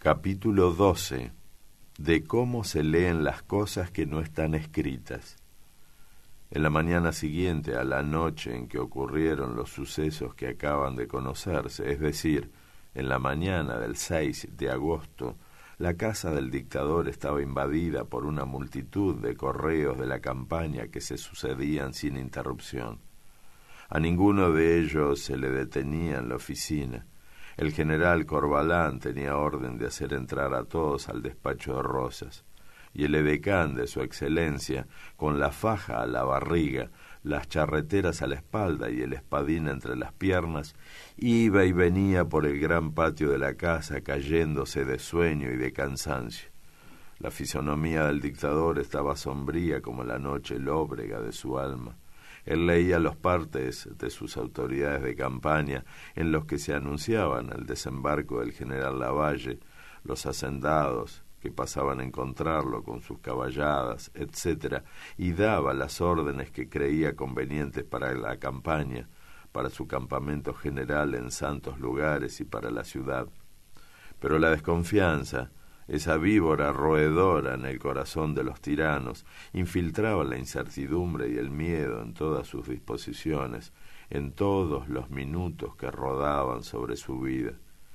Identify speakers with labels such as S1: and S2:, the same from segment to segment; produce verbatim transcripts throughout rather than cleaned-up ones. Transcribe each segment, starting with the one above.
S1: Capítulo doce. De cómo se leen las cosas que no están escritas. En la mañana siguiente a la noche en que ocurrieron los sucesos que acaban de conocerse, es decir, en la mañana del seis de agosto, la casa del dictador estaba invadida por una multitud de correos de la campaña que se sucedían sin interrupción. A ninguno de ellos se le detenía en la oficina. El general Corvalán tenía orden de hacer entrar a todos al despacho de Rosas, y el edecán de su excelencia, con la faja a la barriga, las charreteras a la espalda y el espadín entre las piernas, iba y venía por el gran patio de la casa cayéndose de sueño y de cansancio. La fisonomía del dictador estaba sombría como la noche lóbrega de su alma. Él leía los partes de sus autoridades de campaña en los que se anunciaban el desembarco del general Lavalle, los hacendados que pasaban a encontrarlo con sus caballadas, etcétera, y daba las órdenes que creía convenientes para la campaña, para su campamento general en santos lugares y para la ciudad. Pero la desconfianza, esa víbora roedora en el corazón de los tiranos, infiltraba la incertidumbre y el miedo en todas sus disposiciones, en todos los minutos que rodaban sobre su vida.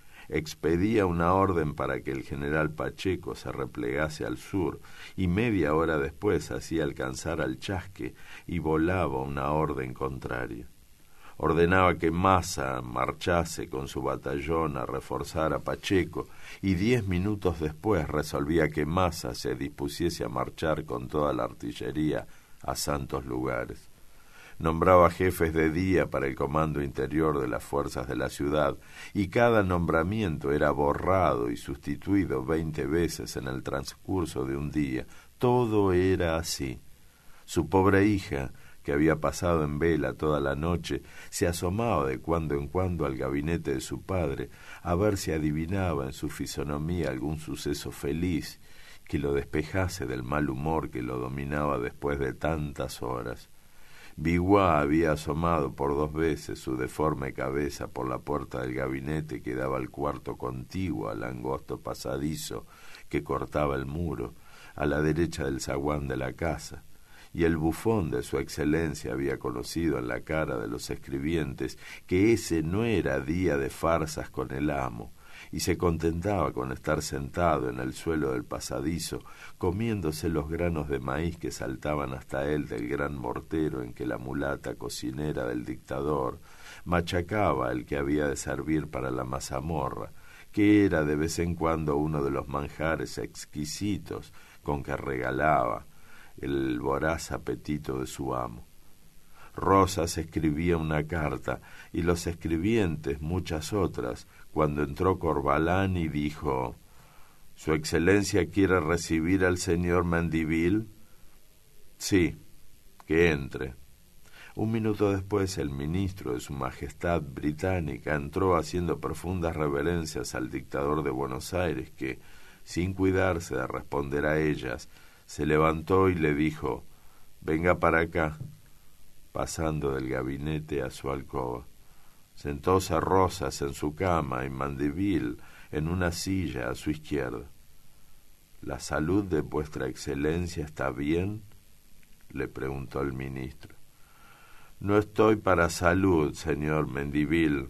S1: Expedía una orden para que el general Pacheco se replegase al sur, y media hora después hacía alcanzar al Chasque y volaba una orden contraria. Ordenaba que Maza marchase con su batallón a reforzar a Pacheco, y diez minutos después resolvía que Maza se dispusiese a marchar con toda la artillería a santos lugares. Nombraba jefes de día para el comando interior de las fuerzas de la ciudad, y cada nombramiento era borrado y sustituido veinte veces en el transcurso de un día. Todo era así. Su pobre hija, que había pasado en vela toda la noche, se asomaba de cuando en cuando al gabinete de su padre a ver si adivinaba en su fisonomía algún suceso feliz que lo despejase del mal humor que lo dominaba después de tantas horas. Biguá había asomado por dos veces su deforme cabeza por la puerta del gabinete que daba al cuarto contiguo al angosto pasadizo que cortaba el muro, a la derecha del zaguán de la casa, y el bufón de su excelencia había conocido en la cara de los escribientes que ese no era día de farsas con el amo, y se contentaba con estar sentado en el suelo del pasadizo, comiéndose los granos de maíz que saltaban hasta él del gran mortero en que la mulata cocinera del dictador machacaba el que había de servir para la mazamorra, que era de vez en cuando uno de los manjares exquisitos con que regalaba el voraz apetito de su amo. Rosas escribía una carta, y los escribientes muchas otras, cuando entró Corvalán y dijo: «¿Su excelencia quiere recibir al señor Mandeville?» «Sí, que entre». Un minuto después el ministro de su Majestad Británica entró haciendo profundas reverencias al dictador de Buenos Aires, que, sin cuidarse de responder a ellas, se levantó y le dijo: «Venga para acá», pasando del gabinete a su alcoba. Sentóse Rosas en su cama y Mandeville en una silla a su izquierda. «¿La salud de vuestra excelencia está bien?», le preguntó el ministro. «No estoy para salud, señor Mandeville».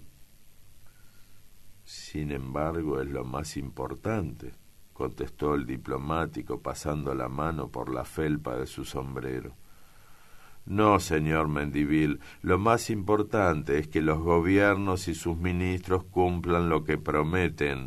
S1: «Sin embargo, es lo más importante», contestó el diplomático pasando la mano por la felpa de su sombrero. «No, señor Mandeville, lo más importante es que los gobiernos y sus ministros cumplan lo que prometen».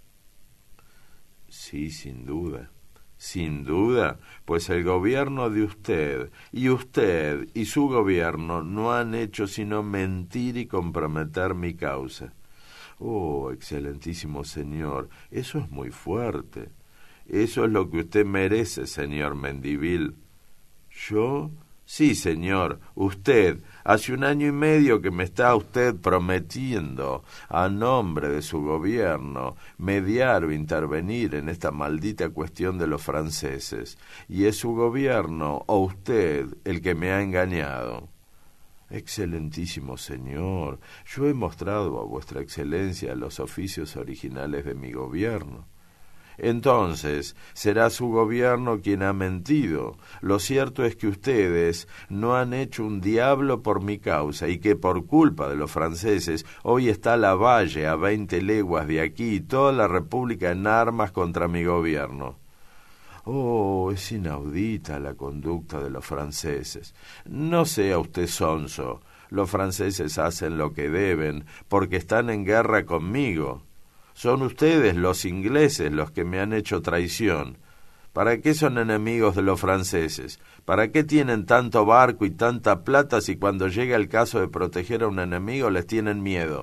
S1: «Sí, sin duda». «Sin duda, pues el gobierno de usted y usted y su gobierno no han hecho sino mentir y comprometer mi causa». «Oh, excelentísimo señor, eso es muy fuerte». «Eso es lo que usted merece, señor Mandeville». «¿Yo?» «Sí, señor, usted. Hace un año y medio que me está usted prometiendo, a nombre de su gobierno, mediar o intervenir en esta maldita cuestión de los franceses, y es su gobierno o usted el que me ha engañado». «Excelentísimo señor, yo he mostrado a vuestra excelencia los oficios originales de mi gobierno». Entonces será su gobierno quien ha mentido. Lo cierto es que ustedes no han hecho un diablo por mi causa y que por culpa de los franceses hoy está Lavalle a veinte leguas de aquí y toda la República en armas contra mi gobierno. Oh, es inaudita la conducta de los franceses. No sea usted sonso. Los franceses hacen lo que deben porque están en guerra conmigo. Son ustedes, los ingleses, los que me han hecho traición. ¿Para qué son enemigos de los franceses? ¿Para qué tienen tanto barco y tanta plata si cuando llega el caso de proteger a un enemigo les tienen miedo?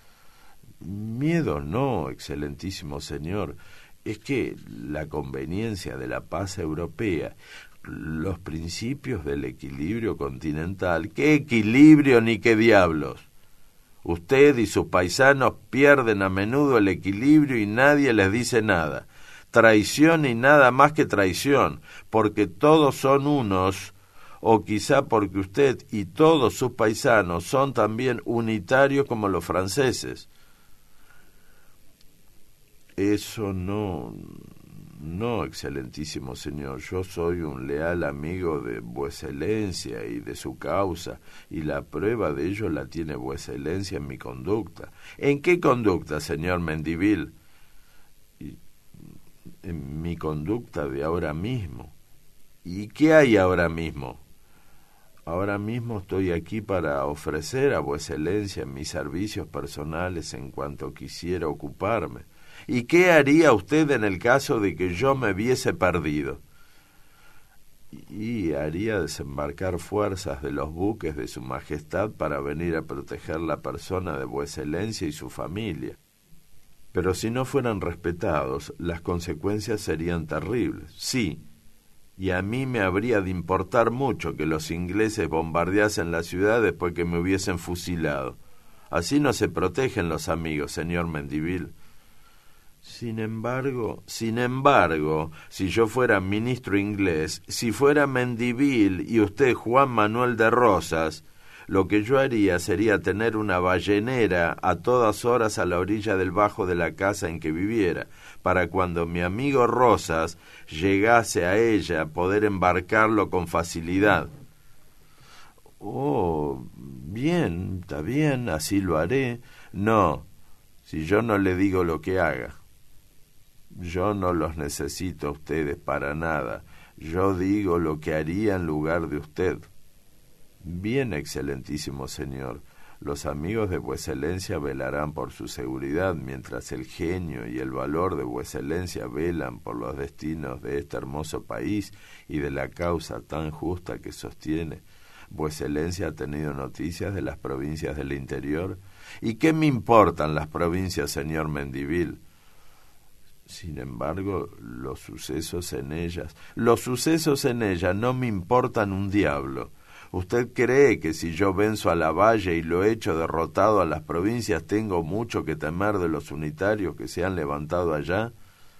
S1: Miedo no, excelentísimo señor. Es que la conveniencia de la paz europea, los principios del equilibrio continental... ¿Qué equilibrio ni qué diablos? Usted y sus paisanos pierden a menudo el equilibrio y nadie les dice nada. Traición y nada más que traición, porque todos son unos, o quizá porque usted y todos sus paisanos son también unitarios como los franceses. Eso no, no, excelentísimo señor. Yo soy un leal amigo de Vueselencia y de su causa, y la prueba de ello la tiene Vueselencia en mi conducta. ¿En qué conducta, señor Mendivil? En mi conducta de ahora mismo. ¿Y qué hay ahora mismo? Ahora mismo estoy aquí para ofrecer a Vueselencia mis servicios personales en cuanto quisiera ocuparme. ¿Y qué haría usted en el caso de que yo me viese perdido? Y haría desembarcar fuerzas de los buques de su majestad para venir a proteger la persona de Vueselencia y su familia. Pero si no fueran respetados, las consecuencias serían terribles. Sí, y a mí me habría de importar mucho que los ingleses bombardeasen la ciudad después que me hubiesen fusilado. Así no se protegen los amigos, señor Mendivil. Sin embargo, sin embargo, si yo fuera ministro inglés, si fuera Mendivil y usted Juan Manuel de Rosas, lo que yo haría sería tener una ballenera a todas horas a la orilla del bajo de la casa en que viviera, para cuando mi amigo Rosas llegase a ella poder embarcarlo con facilidad. Oh, bien, está bien, así lo haré. No, si yo no le digo lo que haga. Yo no los necesito a ustedes para nada. Yo digo lo que haría en lugar de usted. Bien, excelentísimo señor. Los amigos de Vueselencia velarán por su seguridad, mientras el genio y el valor de Vueselencia velan por los destinos de este hermoso país y de la causa tan justa que sostiene. Vueselencia ha tenido noticias de las provincias del interior. ¿Y qué me importan las provincias, señor Mendivil? Sin embargo, los sucesos en ellas, los sucesos en ellas no me importan un diablo. ¿Usted cree que si yo venzo a Lavalle y lo echo derrotado a las provincias, tengo mucho que temer de los unitarios que se han levantado allá?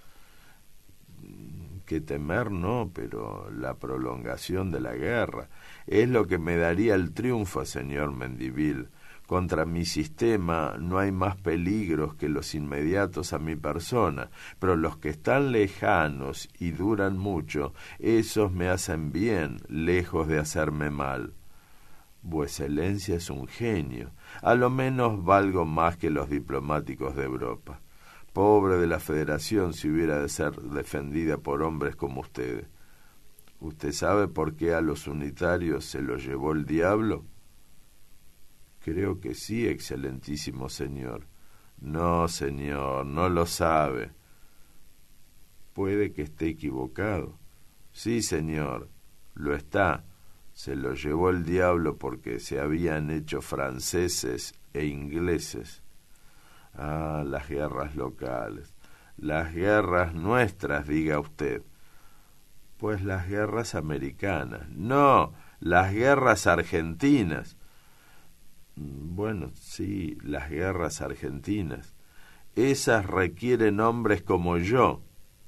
S1: Que temer no, pero la prolongación de la guerra es lo que me daría el triunfo, señor Mendivil. Contra mi sistema no hay más peligros que los inmediatos a mi persona, pero los que están lejanos y duran mucho, esos me hacen bien, lejos de hacerme mal. Vueselencia es un genio, a lo menos valgo más que los diplomáticos de Europa. Pobre de la Federación si hubiera de ser defendida por hombres como ustedes. ¿Usted sabe por qué a los unitarios se los llevó el diablo? Creo que sí, excelentísimo señor. No, señor, no lo sabe. Puede que esté equivocado. Sí, señor, lo está. Se lo llevó el diablo porque se habían hecho franceses e ingleses. Ah, las guerras locales. Las guerras nuestras, diga usted. Pues las guerras americanas. No, las guerras argentinas. Bueno, sí, las guerras argentinas. Esas requieren hombres como yo.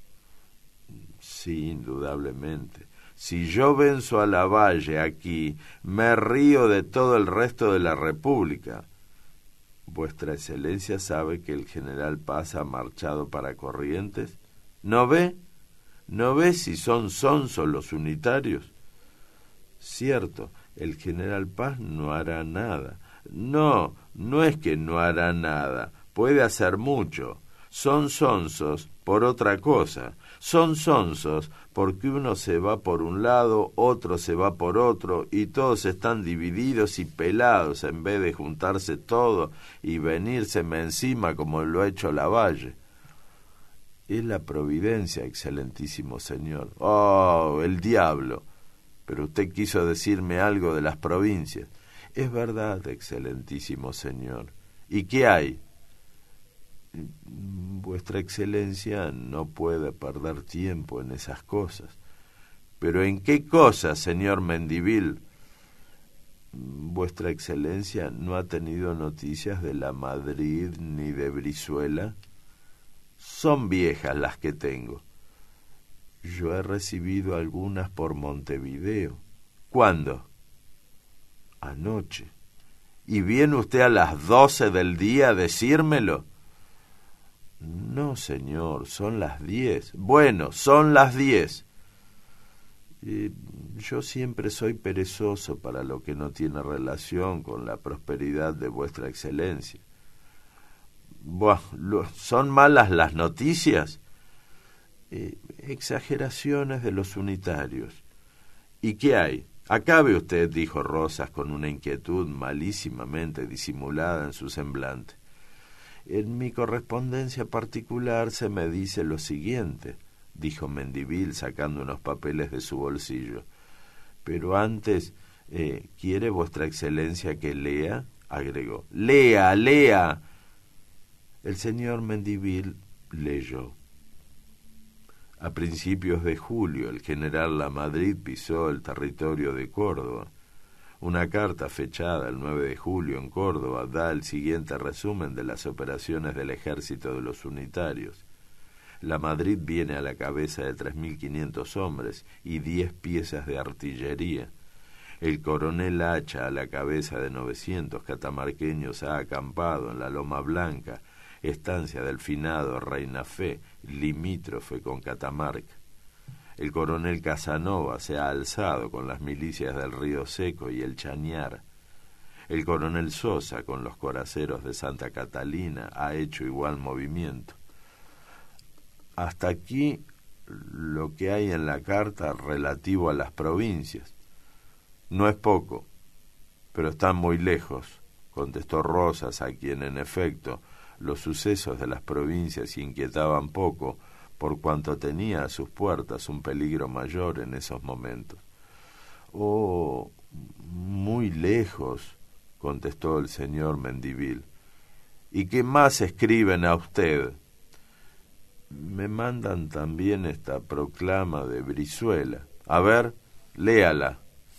S1: Sí, indudablemente. Si yo venzo a Lavalle aquí, me río de todo el resto de la República. Vuestra Excelencia sabe que el general Paz ha marchado para Corrientes. ¿No ve? ¿No ve si son sonsos los unitarios? Cierto, el general Paz no hará nada. No, no es que no hará nada, puede hacer mucho. Son sonsos por otra cosa. Son sonsos porque uno se va por un lado, otro se va por otro, y todos están divididos y pelados en vez de juntarse todo y venírseme encima como lo ha hecho Lavalle. Es la providencia, excelentísimo señor. Oh, el diablo. Pero usted quiso decirme algo de las provincias. Es verdad, excelentísimo señor. ¿Y qué hay? Vuestra excelencia no puede perder tiempo en esas cosas. ¿Pero en qué cosas, señor Mendivil? Vuestra excelencia no ha tenido noticias de la Madrid ni de Brizuela. Son viejas las que tengo. Yo he recibido algunas por Montevideo. ¿Cuándo? Anoche. ¿Y viene usted a las doce del día a decírmelo? No, señor, son las diez. Bueno, son las diez. Eh, yo siempre soy perezoso para lo que no tiene relación con la prosperidad de vuestra excelencia. Buah, ¿son malas las noticias? Eh, exageraciones de los unitarios. ¿Y qué hay? Acabe usted, dijo Rosas con una inquietud malísimamente disimulada en su semblante. En mi correspondencia particular se me dice lo siguiente, dijo Mendivil sacando unos papeles de su bolsillo. Pero antes, eh, ¿quiere vuestra excelencia que lea? Agregó. ¡Lea, lea! El señor Mendivil leyó. A principios de julio, el general Lamadrid pisó el territorio de Córdoba. Una carta fechada el nueve de julio en Córdoba da el siguiente resumen de las operaciones del ejército de los unitarios. Lamadrid viene a la cabeza de tres mil quinientos hombres y diez piezas de artillería. El coronel Hacha, a la cabeza de novecientos catamarqueños, ha acampado en la Loma Blanca, estancia del finado Reina Fe, limítrofe con Catamarca. El coronel Casanova se ha alzado con las milicias del Río Seco y el Chañar. El coronel Sosa, con los coraceros de Santa Catalina, ha hecho igual movimiento. Hasta aquí lo que hay en la carta relativo a las provincias. No es poco, pero están muy lejos, contestó Rosas, a quien, en efecto, los sucesos de las provincias inquietaban poco, por cuanto tenía a sus puertas un peligro mayor en esos momentos. Oh, muy lejos, contestó el señor Mendivil. ¿Y qué más escriben a usted? Me mandan también esta proclama de Brizuela. A ver, léala.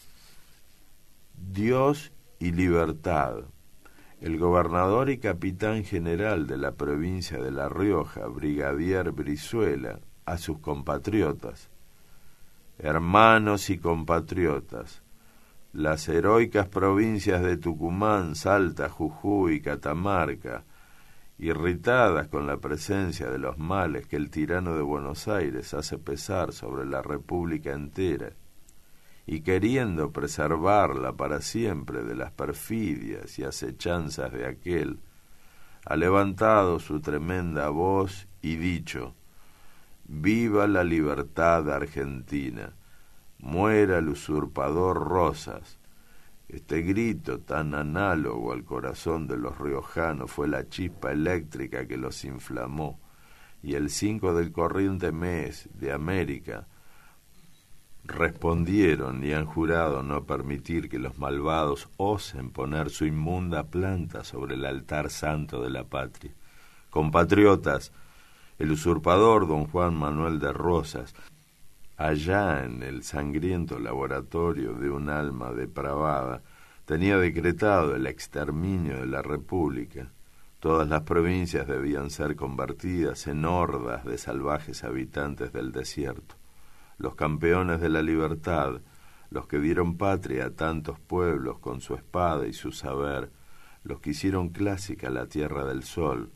S1: Dios y libertad. El gobernador y capitán general de la provincia de La Rioja, brigadier Brizuela, a sus compatriotas. Hermanos y compatriotas, las heroicas provincias de Tucumán, Salta, Jujuy y Catamarca, irritadas con la presencia de los males que el tirano de Buenos Aires hace pesar sobre la república entera, y queriendo preservarla para siempre de las perfidias y acechanzas de aquel, ha levantado su tremenda voz y dicho: «Viva la libertad argentina, muera el usurpador Rosas». Este grito tan análogo al corazón de los riojanos fue la chispa eléctrica que los inflamó, y el cinco del corriente mes de América respondieron y han jurado no permitir que los malvados osen poner su inmunda planta sobre el altar santo de la patria. Compatriotas, el usurpador don Juan Manuel de Rosas, allá en el sangriento laboratorio de un alma depravada, tenía decretado el exterminio de la República. Todas las provincias debían ser convertidas en hordas de salvajes habitantes del desierto. Los campeones de la libertad, los que dieron patria a tantos pueblos con su espada y su saber, los que hicieron clásica la Tierra del Sol,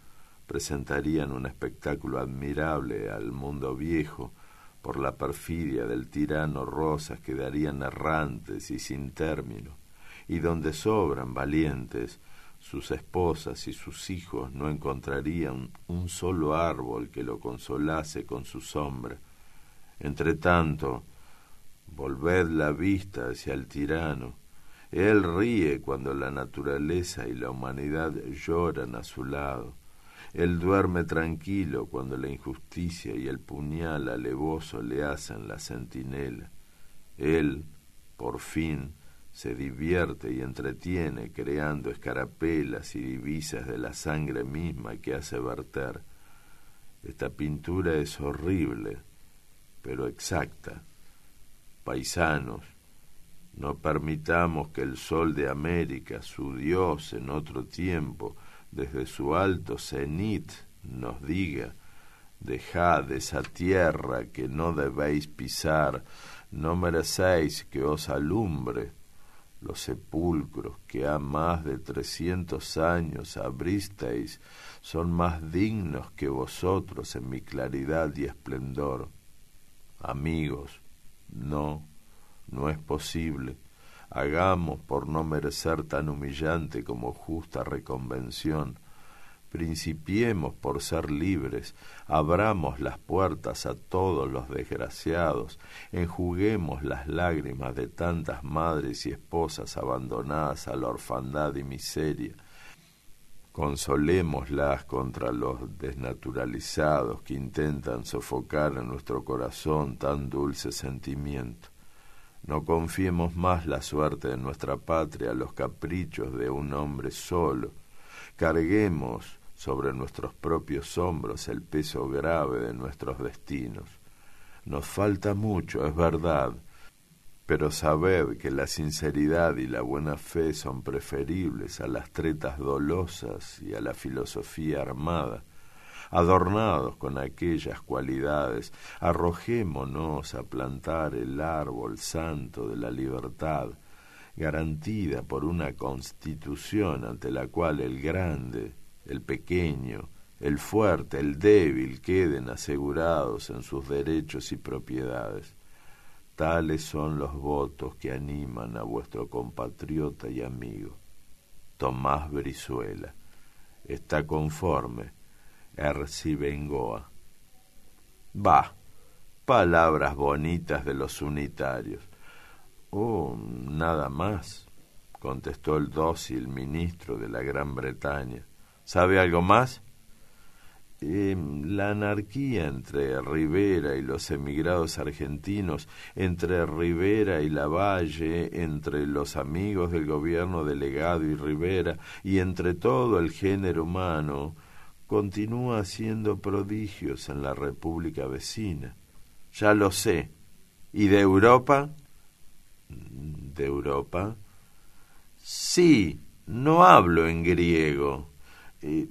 S1: presentarían un espectáculo admirable al mundo viejo. Por la perfidia del tirano Rosas quedarían errantes y sin término, y donde sobran valientes, sus esposas y sus hijos no encontrarían un solo árbol que lo consolase con su sombra. Entretanto, volved la vista hacia el tirano. Él ríe cuando la naturaleza y la humanidad lloran a su lado. Él duerme tranquilo cuando la injusticia y el puñal alevoso le hacen la centinela. Él, por fin, se divierte y entretiene creando escarapelas y divisas de la sangre misma que hace verter. Esta pintura es horrible, pero exacta. Paisanos, no permitamos que el sol de América, su Dios en otro tiempo, desde su alto cenit, nos diga: dejad esa tierra que no debéis pisar, no merecéis que os alumbre. Los sepulcros que ha más de trescientos años abristeis son más dignos que vosotros en mi claridad y esplendor. Amigos, no, no es posible. Hagamos por no merecer tan humillante como justa reconvención. Principiemos por ser libres, abramos las puertas a todos los desgraciados, enjuguemos las lágrimas de tantas madres y esposas abandonadas a la orfandad y miseria. Consolémoslas contra los desnaturalizados que intentan sofocar en nuestro corazón tan dulce sentimiento. No confiemos más la suerte de nuestra patria a los caprichos de un hombre solo. Carguemos sobre nuestros propios hombros el peso grave de nuestros destinos. Nos falta mucho, es verdad, pero sabed que la sinceridad y la buena fe son preferibles a las tretas dolosas y a la filosofía armada. Adornados con aquellas cualidades, arrojémonos a plantar el árbol santo de la libertad, garantida por una constitución ante la cual el grande, el pequeño, el fuerte, el débil queden asegurados en sus derechos y propiedades. Tales son los votos que animan a vuestro compatriota y amigo, Tomás Brizuela. Está conforme, Erci Bengoa. Bah, palabras bonitas de los unitarios. Oh, nada más, contestó el dócil ministro de la Gran Bretaña. ¿Sabe algo más? Eh, la anarquía entre Rivera y los emigrados argentinos, entre Rivera y Lavalle, entre los amigos del gobierno de Legado y Rivera, y entre todo el género humano, continúa haciendo prodigios en la república vecina. Ya lo sé. ¿Y de Europa? ¿De Europa? Sí, no hablo en griego. Eh,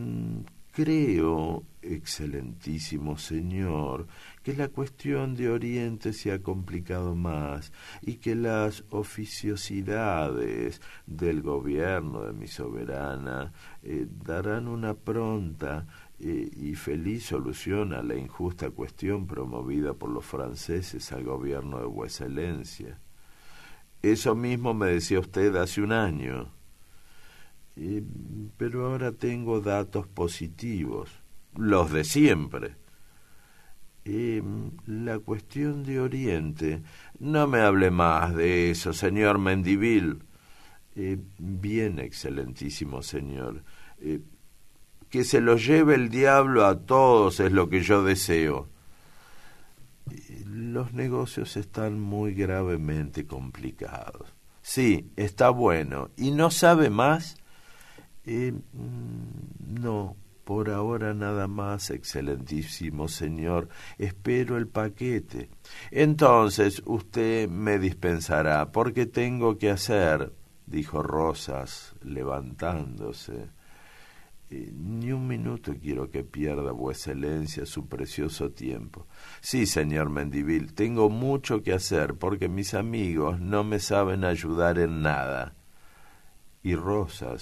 S1: creo, excelentísimo señor, que la cuestión de Oriente se ha complicado más y que las oficiosidades del gobierno de mi soberana eh, darán una pronta eh, y feliz solución a la injusta cuestión promovida por los franceses al gobierno de vuesa excelencia. Eso mismo me decía usted hace un año. Eh, pero ahora tengo datos positivos, los de siempre. Eh, la cuestión de Oriente, no me hable más de eso, señor Mendivil. Eh, bien, excelentísimo señor. Eh, que se los lleve el diablo a todos es lo que yo deseo. Eh, los negocios están muy gravemente complicados. Sí, está bueno. ¿Y no sabe más? Eh, no, por ahora nada más, excelentísimo señor. Espero el paquete. Entonces usted me dispensará, porque tengo que hacer, dijo Rosas, levantándose. Eh, ni un minuto quiero que pierda vuesa excelencia su precioso tiempo. Sí, señor Mendivil, tengo mucho que hacer, porque mis amigos no me saben ayudar en nada. Y Rosas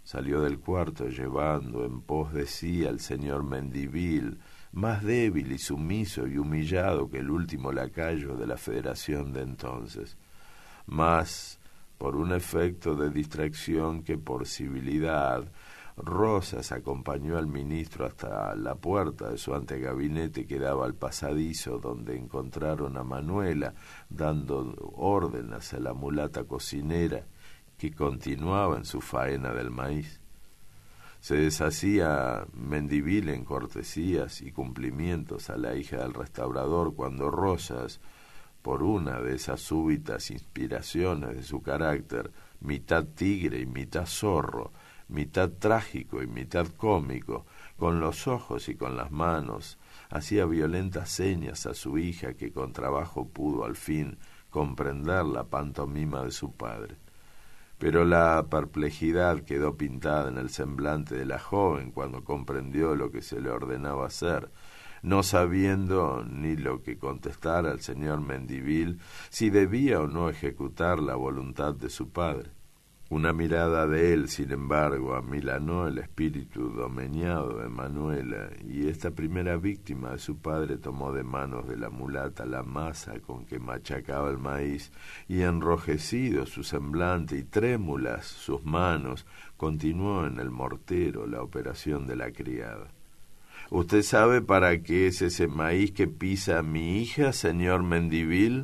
S1: Salió del cuarto llevando en pos de sí al señor Mendivil, más débil y sumiso y humillado que el último lacayo de la Federación de entonces, más por un efecto de distracción que por civilidad. Rosas acompañó al ministro hasta la puerta de su antegabinete que daba al pasadizo, donde encontraron a Manuela dando órdenes a la mulata cocinera que continuaba en su faena del maíz. Se deshacía Mendivil en cortesías y cumplimientos a la hija del restaurador cuando Rosas, por una de esas súbitas inspiraciones de su carácter, mitad tigre y mitad zorro, mitad trágico y mitad cómico, con los ojos y con las manos, hacía violentas señas a su hija que con trabajo pudo al fin comprender la pantomima de su padre. Pero la perplejidad quedó pintada en el semblante de la joven cuando comprendió lo que se le ordenaba hacer, no sabiendo ni lo que contestar al señor Mendivil, si debía o no ejecutar la voluntad de su padre. Una mirada de él, sin embargo, amilanó el espíritu domeñado de Manuela, y esta primera víctima de su padre tomó de manos de la mulata la masa con que machacaba el maíz, y enrojecido su semblante y trémulas sus manos, continuó en el mortero la operación de la criada. ¿Usted sabe para qué es ese maíz que pisa mi hija, señor Mendivil?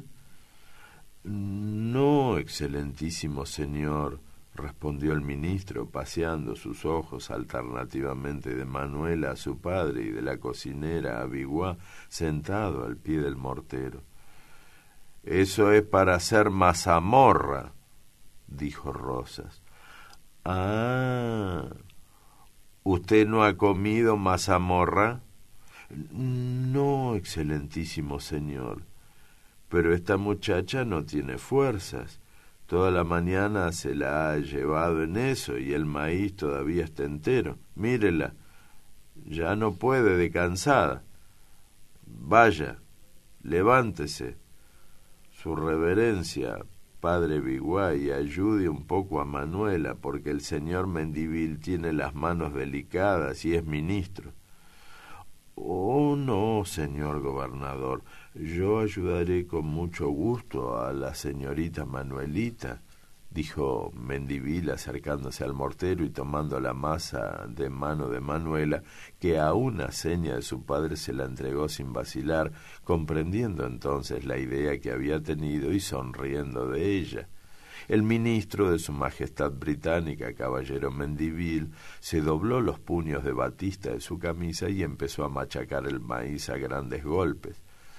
S1: No, excelentísimo señor, respondió el ministro, paseando sus ojos alternativamente de Manuela a su padre y de la cocinera a Biguá, sentado al pie del mortero. Eso es para hacer mazamorra, dijo Rosas. Ah, ¿usted no ha comido mazamorra? No, excelentísimo señor, pero esta muchacha no tiene fuerzas. Toda la mañana se la ha llevado en eso y el maíz todavía está entero. Mírela, ya no puede de cansada. Vaya, levántese. Su reverencia, padre Biguay, ayude un poco a Manuela, porque el señor Mendivil tiene las manos delicadas y es ministro. Oh, no, señor gobernador, yo ayudaré con mucho gusto a la señorita Manuelita, dijo Mendivil acercándose al mortero y tomando la masa de mano de Manuela, que a una seña de su padre se la entregó sin vacilar, comprendiendo entonces la idea que había tenido y sonriendo de ella. El ministro de su Majestad Británica, caballero Mendivil, se dobló los puños de batista de su camisa y empezó a machacar el maíz a grandes golpes.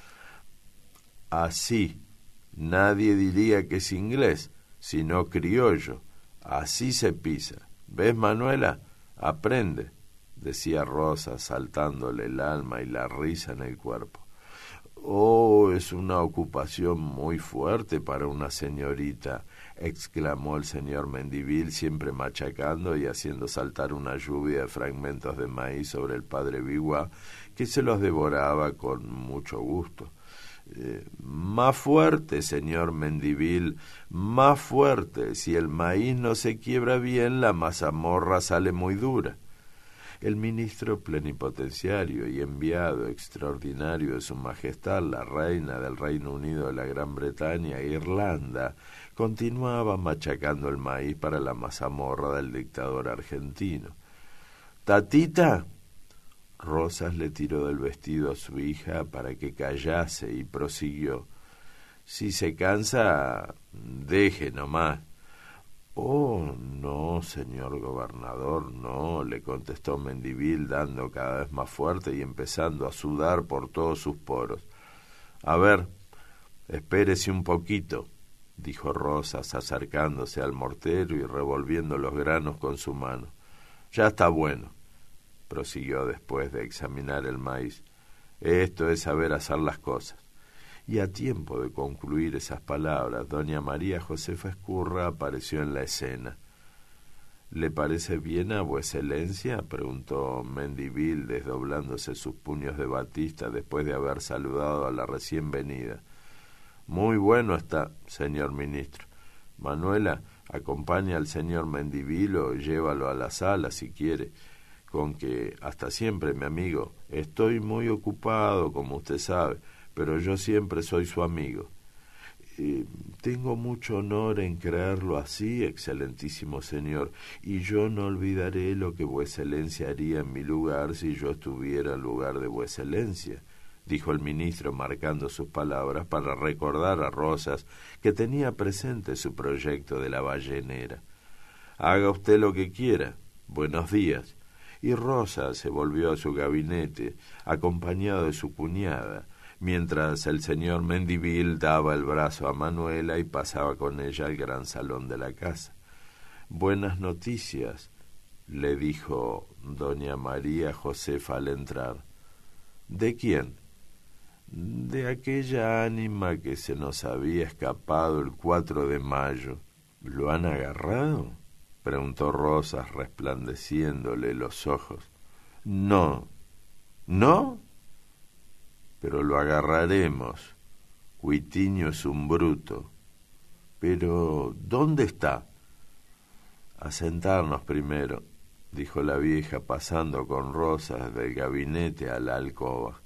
S1: Así, nadie diría que es inglés, sino criollo. Así se pisa. ¿Ves, Manuela? Aprende, decía Rosa, saltándole el alma y la risa en el cuerpo. Oh, es una ocupación muy fuerte para una señorita, exclamó el señor Mendivil, siempre machacando y haciendo saltar una lluvia de fragmentos de maíz sobre el padre Biguá, que se los devoraba con mucho gusto. Eh, más fuerte, señor Mendivil, más fuerte. Si el maíz no se quiebra bien, la mazamorra sale muy dura. El ministro plenipotenciario y enviado extraordinario de su Majestad, la reina del Reino Unido de la Gran Bretaña e Irlanda, continuaba machacando el maíz para la mazamorra del dictador argentino. «Tatita», Rosas le tiró del vestido a su hija para que callase y prosiguió. «Si se cansa, deje nomás». «Oh, no, señor gobernador, no», le contestó Mendivil, dando cada vez más fuerte y empezando a sudar por todos sus poros. «A ver, espérese un poquito», dijo Rosas, acercándose al mortero y revolviendo los granos con su mano. «Ya está bueno», prosiguió después de examinar el maíz. «Esto es saber hacer las cosas». Y a tiempo de concluir esas palabras, doña María Josefa Ezcurra apareció en la escena. «¿Le parece bien a vuecencia?», preguntó Mendivil, desdoblándose sus puños de batista después de haber saludado a la recién venida. «Muy bueno está, señor ministro. Manuela, Acompaña al señor Mendivilo y llévalo a la sala si quiere, con que hasta siempre, mi amigo, estoy muy ocupado, como usted sabe, pero yo siempre soy su amigo. Eh, tengo mucho honor en creerlo así, excelentísimo señor, y yo no olvidaré lo que vuecencia haría en mi lugar si yo estuviera en lugar de vuecencia, dijo el ministro marcando sus palabras para recordar a Rosas que tenía presente su proyecto de la ballenera. Haga usted lo que quiera. Buenos días. Y Rosas se volvió a su gabinete, acompañado de su cuñada, mientras el señor Mendivil daba el brazo a Manuela y pasaba con ella al gran salón de la casa. Buenas noticias, le dijo doña María Josefa al entrar. ¿De quién? De aquella ánima que se nos había escapado el cuatro de mayo. ¿Lo han agarrado?, preguntó Rosas, resplandeciéndole los ojos. No. ¿No? Pero lo agarraremos. Cuitiño es un bruto. Pero, ¿dónde está? A sentarnos primero, dijo la vieja, pasando con Rosas del gabinete a la alcoba.